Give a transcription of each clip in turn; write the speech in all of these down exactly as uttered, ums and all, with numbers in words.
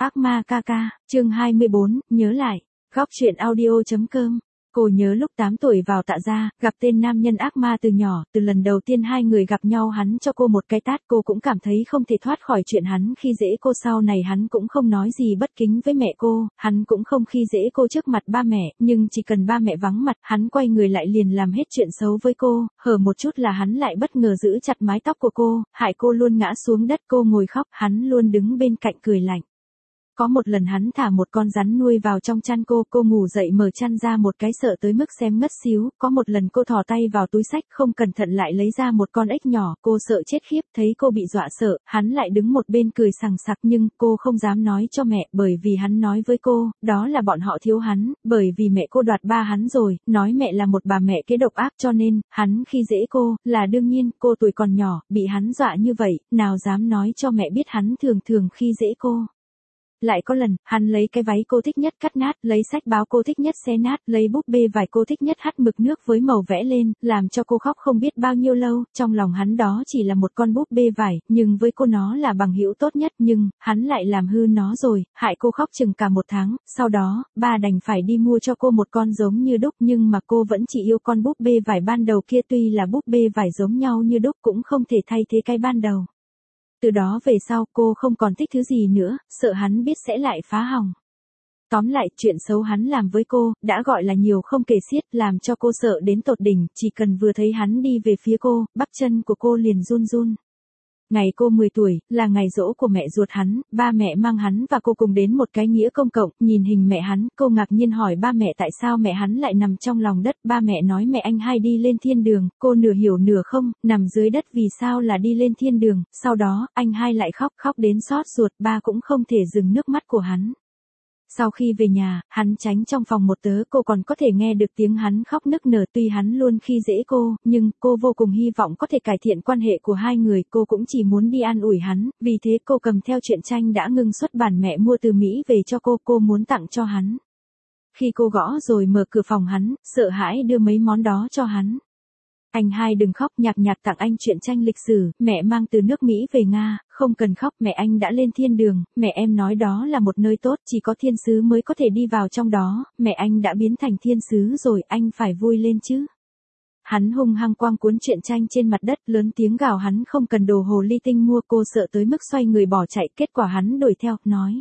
Ác ma ca ca, chương hai mươi bốn, nhớ lại. Góc truyện audio.com. Cô nhớ lúc tám tuổi vào Tạ gia, gặp tên nam nhân ác ma từ nhỏ, từ lần đầu tiên hai người gặp nhau hắn cho cô một cái tát, cô cũng cảm thấy không thể thoát khỏi chuyện hắn khi dễ cô. Sau này hắn cũng không nói gì bất kính với mẹ cô, hắn cũng không khi dễ cô trước mặt ba mẹ, nhưng chỉ cần ba mẹ vắng mặt, hắn quay người lại liền làm hết chuyện xấu với cô, hở một chút là hắn lại bất ngờ giữ chặt mái tóc của cô, hại cô luôn ngã xuống đất. Cô ngồi khóc, hắn luôn đứng bên cạnh cười lạnh. Có một lần hắn thả một con rắn nuôi vào trong chăn cô, cô ngủ dậy mở chăn ra một cái sợ tới mức xém ngất xíu. Có một lần cô thò tay vào túi xách không cẩn thận lại lấy ra một con ếch nhỏ, cô sợ chết khiếp, thấy cô bị dọa sợ, hắn lại đứng một bên cười sằng sặc nhưng cô không dám nói cho mẹ, bởi vì hắn nói với cô, đó là bọn họ thiếu hắn, bởi vì mẹ cô đoạt ba hắn rồi, nói mẹ là một bà mẹ kế độc ác cho nên, hắn khi dễ cô, là đương nhiên, cô tuổi còn nhỏ, bị hắn dọa như vậy, nào dám nói cho mẹ biết hắn thường thường khi dễ cô. Lại có lần, hắn lấy cái váy cô thích nhất cắt nát, lấy sách báo cô thích nhất xé nát, lấy búp bê vải cô thích nhất hắt mực nước với màu vẽ lên, làm cho cô khóc không biết bao nhiêu lâu. Trong lòng hắn đó chỉ là một con búp bê vải, nhưng với cô nó là bằng hữu tốt nhất, nhưng hắn lại làm hư nó rồi, hại cô khóc chừng cả một tháng. Sau đó, ba đành phải đi mua cho cô một con giống như đúc, nhưng mà cô vẫn chỉ yêu con búp bê vải ban đầu kia, tuy là búp bê vải giống nhau như đúc cũng không thể thay thế cái ban đầu. Từ đó về sau cô không còn thích thứ gì nữa, sợ hắn biết sẽ lại phá hỏng. Tóm lại, chuyện xấu hắn làm với cô, đã gọi là nhiều không kể xiết, làm cho cô sợ đến tột đỉnh, chỉ cần vừa thấy hắn đi về phía cô, bắp chân của cô liền run run. Ngày cô mười tuổi, là ngày giỗ của mẹ ruột hắn, ba mẹ mang hắn và cô cùng đến một cái nghĩa công cộng, nhìn hình mẹ hắn, cô ngạc nhiên hỏi ba mẹ tại sao mẹ hắn lại nằm trong lòng đất. Ba mẹ nói mẹ anh hai đi lên thiên đường, cô nửa hiểu nửa không, nằm dưới đất vì sao là đi lên thiên đường. Sau đó, anh hai lại khóc, khóc đến xót ruột, ba cũng không thể dừng nước mắt của hắn. Sau khi về nhà, hắn tránh trong phòng một tớ, cô còn có thể nghe được tiếng hắn khóc nức nở. Tuy hắn luôn khi dễ cô, nhưng cô vô cùng hy vọng có thể cải thiện quan hệ của hai người, cô cũng chỉ muốn đi an ủi hắn, vì thế cô cầm theo truyện tranh đã ngưng xuất bản mẹ mua từ Mỹ về cho cô, cô muốn tặng cho hắn. Khi cô gõ rồi mở cửa phòng hắn, sợ hãi đưa mấy món đó cho hắn. Anh hai đừng khóc, nhạc nhạc tặng anh truyện tranh lịch sử, mẹ mang từ nước Mỹ về Nga, không cần khóc, mẹ anh đã lên thiên đường, mẹ em nói đó là một nơi tốt, chỉ có thiên sứ mới có thể đi vào trong đó, mẹ anh đã biến thành thiên sứ rồi, anh phải vui lên chứ. Hắn hung hăng quăng cuốn truyện tranh trên mặt đất, lớn tiếng gào hắn không cần đồ hồ ly tinh mua, cô sợ tới mức xoay người bỏ chạy, kết quả hắn đuổi theo, nói.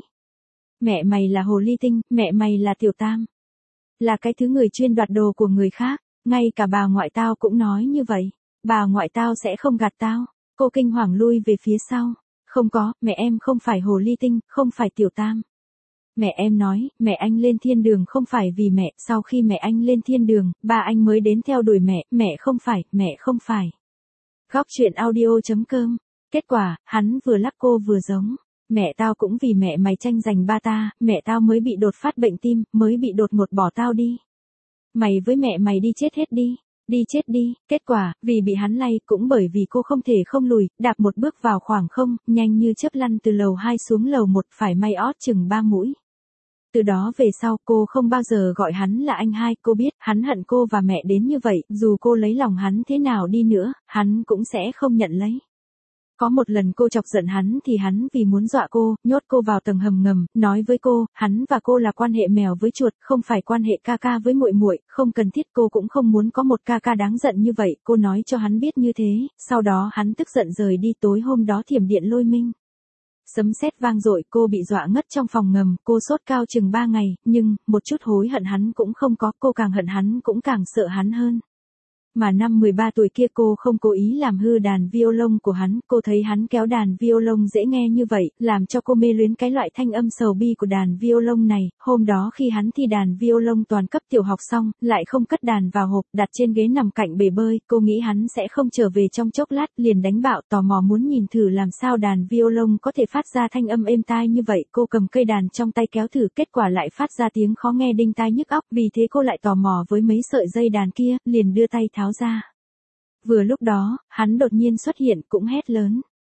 Mẹ mày là hồ ly tinh, mẹ mày là tiểu tam. Là cái thứ người chuyên đoạt đồ của người khác. Ngay cả bà ngoại tao cũng nói như vậy. Bà ngoại tao sẽ không gạt tao. Cô kinh hoàng lui về phía sau. Không có, mẹ em không phải hồ ly tinh, không phải tiểu tam. Mẹ em nói, mẹ anh lên thiên đường không phải vì mẹ, sau khi mẹ anh lên thiên đường, ba anh mới đến theo đuổi mẹ, mẹ không phải, mẹ không phải. Góc truyện audio.com. Kết quả, hắn vừa lắc cô vừa giống. Mẹ tao cũng vì mẹ mày tranh giành ba ta, mẹ tao mới bị đột phát bệnh tim, mới bị đột ngột bỏ tao đi. Mày với mẹ mày đi chết hết đi, đi chết đi. Kết quả, vì bị hắn lay, cũng bởi vì cô không thể không lùi, đạp một bước vào khoảng không, nhanh như chớp lăn từ lầu hai xuống lầu một, phải may ót chừng ba mũi. Từ đó về sau, cô không bao giờ gọi hắn là anh hai, cô biết, hắn hận cô và mẹ đến như vậy, dù cô lấy lòng hắn thế nào đi nữa, hắn cũng sẽ không nhận lấy. Có một lần cô chọc giận hắn thì hắn vì muốn dọa cô, nhốt cô vào tầng hầm ngầm, nói với cô, hắn và cô là quan hệ mèo với chuột, không phải quan hệ ca ca với muội muội, không cần thiết, cô cũng không muốn có một ca ca đáng giận như vậy, cô nói cho hắn biết như thế, sau đó hắn tức giận rời đi. Tối hôm đó thiểm điện lôi minh. Sấm sét vang dội, cô bị dọa ngất trong phòng ngầm, cô sốt cao chừng ba ngày, nhưng, một chút hối hận hắn cũng không có, cô càng hận hắn cũng càng sợ hắn hơn. Mà năm mười ba tuổi kia cô không cố ý làm hư đàn violon của hắn, cô thấy hắn kéo đàn violon dễ nghe như vậy, làm cho cô mê luyến cái loại thanh âm sầu bi của đàn violon này. Hôm đó khi hắn thi đàn violon toàn cấp tiểu học xong, lại không cất đàn vào hộp, đặt trên ghế nằm cạnh bể bơi, cô nghĩ hắn sẽ không trở về trong chốc lát, liền đánh bạo tò mò muốn nhìn thử làm sao đàn violon có thể phát ra thanh âm êm tai như vậy. Cô cầm cây đàn trong tay kéo thử, kết quả lại phát ra tiếng khó nghe đinh tai nhức óc, vì thế cô lại tò mò với mấy sợi dây đàn kia, liền đưa tay tháo ra. Vừa lúc đó, hắn đột nhiên xuất hiện cũng hét lớn.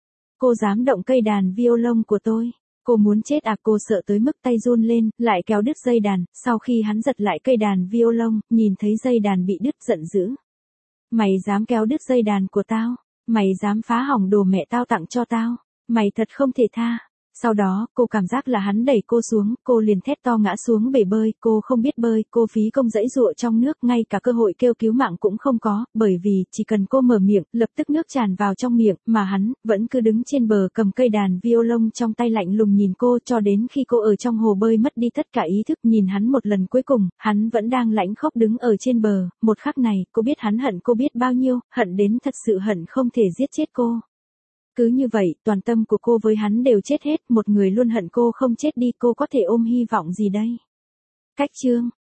Cô dám động cây đàn violon của tôi. Cô muốn chết à, cô sợ tới mức tay run lên, lại kéo đứt dây đàn, sau khi hắn giật lại cây đàn violon, nhìn thấy dây đàn bị đứt giận dữ. Mày dám kéo đứt dây đàn của tao? Mày dám phá hỏng đồ mẹ tao tặng cho tao? Mày thật không thể tha. Sau đó, cô cảm giác là hắn đẩy cô xuống, cô liền thét to ngã xuống bể bơi, cô không biết bơi, cô phí công giãy giụa trong nước, ngay cả cơ hội kêu cứu mạng cũng không có, bởi vì, chỉ cần cô mở miệng, lập tức nước tràn vào trong miệng, mà hắn, vẫn cứ đứng trên bờ cầm cây đàn violon trong tay lạnh lùng nhìn cô cho đến khi cô ở trong hồ bơi mất đi tất cả ý thức nhìn hắn một lần cuối cùng, hắn vẫn đang lãnh khốc đứng ở trên bờ, một khắc này, cô biết hắn hận cô biết bao nhiêu, hận đến thật sự hận không thể giết chết cô. Cứ như vậy, toàn tâm của cô với hắn đều chết hết, một người luôn hận cô không chết đi, cô có thể ôm hy vọng gì đây? Cách chương